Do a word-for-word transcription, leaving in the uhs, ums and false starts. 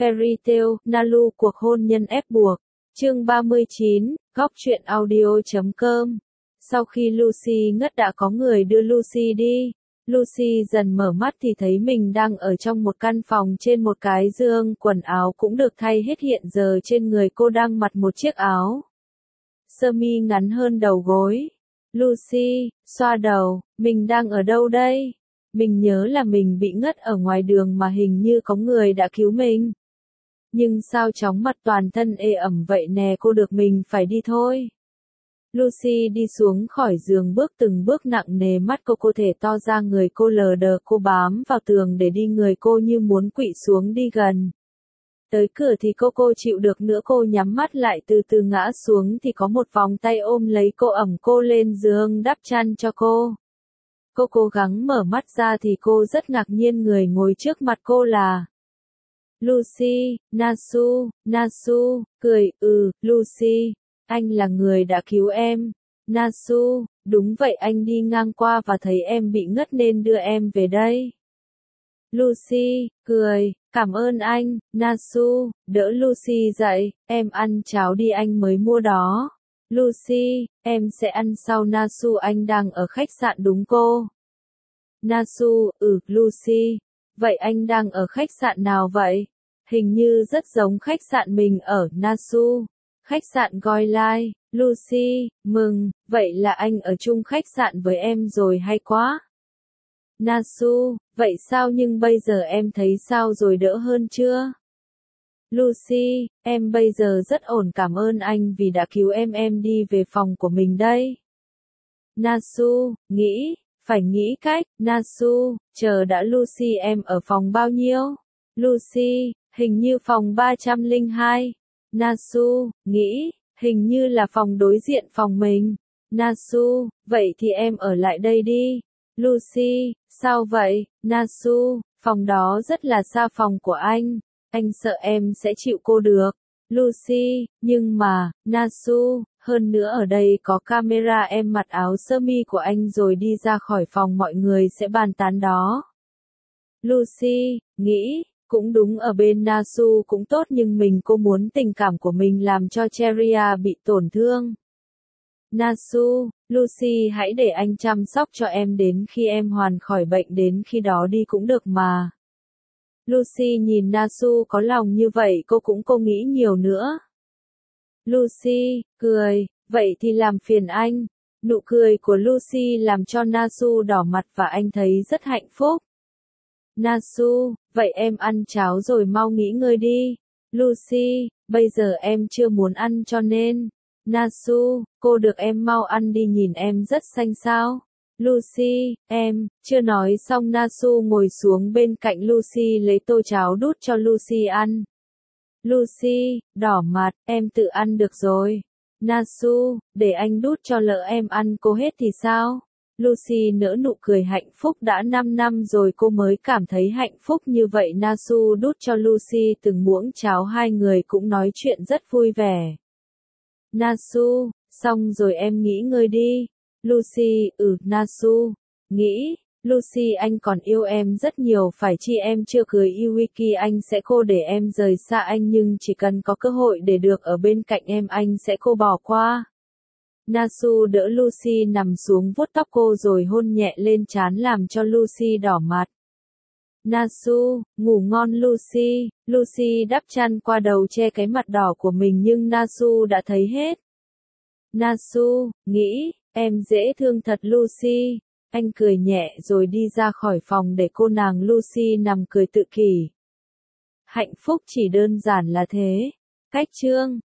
Fairy Tail, Nalu cuộc hôn nhân ép buộc. Chương ba mươi chín, góc truyện audio chấm com. Sau khi Lucy ngất đã có người đưa Lucy đi. Lucy dần mở mắt thì thấy mình đang ở trong một căn phòng trên một cái giường, quần áo cũng được thay hết, hiện giờ trên người cô đang mặc một chiếc áo sơ mi ngắn hơn đầu gối. Lucy, xoa đầu, mình đang ở đâu đây? Mình nhớ là mình bị ngất ở ngoài đường mà hình như có người đã cứu mình. Nhưng sao chóng mặt toàn thân ê ẩm vậy nè, cô được mình phải đi thôi. Lucy đi xuống khỏi giường, bước từng bước nặng nề, mắt cô cô thể to ra, người cô lờ đờ, cô bám vào tường để đi, người cô như muốn quỵ xuống đi gần. Tới cửa thì cô cô chịu được nữa, cô nhắm mắt lại từ từ ngã xuống thì có một vòng tay ôm lấy cô, ẵm cô lên giường, đắp chăn cho cô. Cô cố gắng mở mắt ra thì cô rất ngạc nhiên, người ngồi trước mặt cô là Lucy. Nasu, Nasu, cười, ừ, Lucy, anh là người đã cứu em. Nasu, đúng vậy, anh đi ngang qua và thấy em bị ngất nên đưa em về đây. Lucy, cười, cảm ơn anh. Nasu, đỡ Lucy dậy, em ăn cháo đi, anh mới mua đó. Lucy, em sẽ ăn sau. Nasu, anh đang ở khách sạn đúng cô? Nasu, ừ, Lucy, vậy anh đang ở khách sạn nào vậy? Hình như rất giống khách sạn mình ở. Nasu, khách sạn Goilai. Lucy, mừng, vậy là anh ở chung khách sạn với em rồi, hay quá. Nasu, vậy sao, nhưng bây giờ em thấy sao rồi, đỡ hơn chưa? Lucy, em bây giờ rất ổn, cảm ơn anh vì đã cứu em, em đi về phòng của mình đây. Nasu, nghĩ, phải nghĩ cách. Nasu, chờ đã. Lucy, em ở phòng bao nhiêu? Lucy, hình như phòng ba trăm lẻ hai. Nasu, nghĩ, hình như là phòng đối diện phòng mình. Nasu, vậy thì em ở lại đây đi. Lucy, sao vậy? Nasu, phòng đó rất là xa phòng của anh. Anh sợ em sẽ chịu cô được. Lucy, nhưng mà, Nasu, hơn nữa ở đây có camera, em mặc áo sơ mi của anh rồi đi ra khỏi phòng mọi người sẽ bàn tán đó. Lucy, nghĩ, cũng đúng, ở bên Nasu cũng tốt, nhưng mình cô muốn tình cảm của mình làm cho Cheria bị tổn thương. Nasu, Lucy, hãy để anh chăm sóc cho em đến khi em hoàn khỏi bệnh, đến khi đó đi cũng được mà. Lucy nhìn Nasu có lòng như vậy, cô cũng cô nghĩ nhiều nữa. Lucy, cười, vậy thì làm phiền anh. Nụ cười của Lucy làm cho Nasu đỏ mặt và anh thấy rất hạnh phúc. Nasu, vậy em ăn cháo rồi mau nghỉ ngơi đi. Lucy, bây giờ em chưa muốn ăn cho nên. Nasu, cô được em mau ăn đi, nhìn em rất xanh xao. Lucy, em, chưa nói xong Nasu ngồi xuống bên cạnh Lucy lấy tô cháo đút cho Lucy ăn. Lucy, đỏ mặt, em tự ăn được rồi. Nasu, để anh đút cho, lỡ em ăn cô hết thì sao? Lucy nở nụ cười hạnh phúc, đã năm năm rồi cô mới cảm thấy hạnh phúc như vậy. Nasu đút cho Lucy từng muỗng cháo, hai người cũng nói chuyện rất vui vẻ. Nasu, xong rồi em nghỉ ngơi đi. Lucy, ừ, Nasu, nghĩ, Lucy, anh còn yêu em rất nhiều phải chi, em chưa cưới Iwiki, anh sẽ cô để em rời xa anh, nhưng chỉ cần có cơ hội để được ở bên cạnh em, anh sẽ cô bỏ qua. Nasu đỡ Lucy nằm xuống, vuốt tóc cô rồi hôn nhẹ lên trán làm cho Lucy đỏ mặt. Nasu, ngủ ngon Lucy. Lucy đắp chăn qua đầu che cái mặt đỏ của mình, nhưng Nasu đã thấy hết. Nasu, nghĩ, em dễ thương thật Lucy. Anh cười nhẹ rồi đi ra khỏi phòng để cô nàng Lucy nằm cười tự kỷ. Hạnh phúc chỉ đơn giản là thế. Cách chương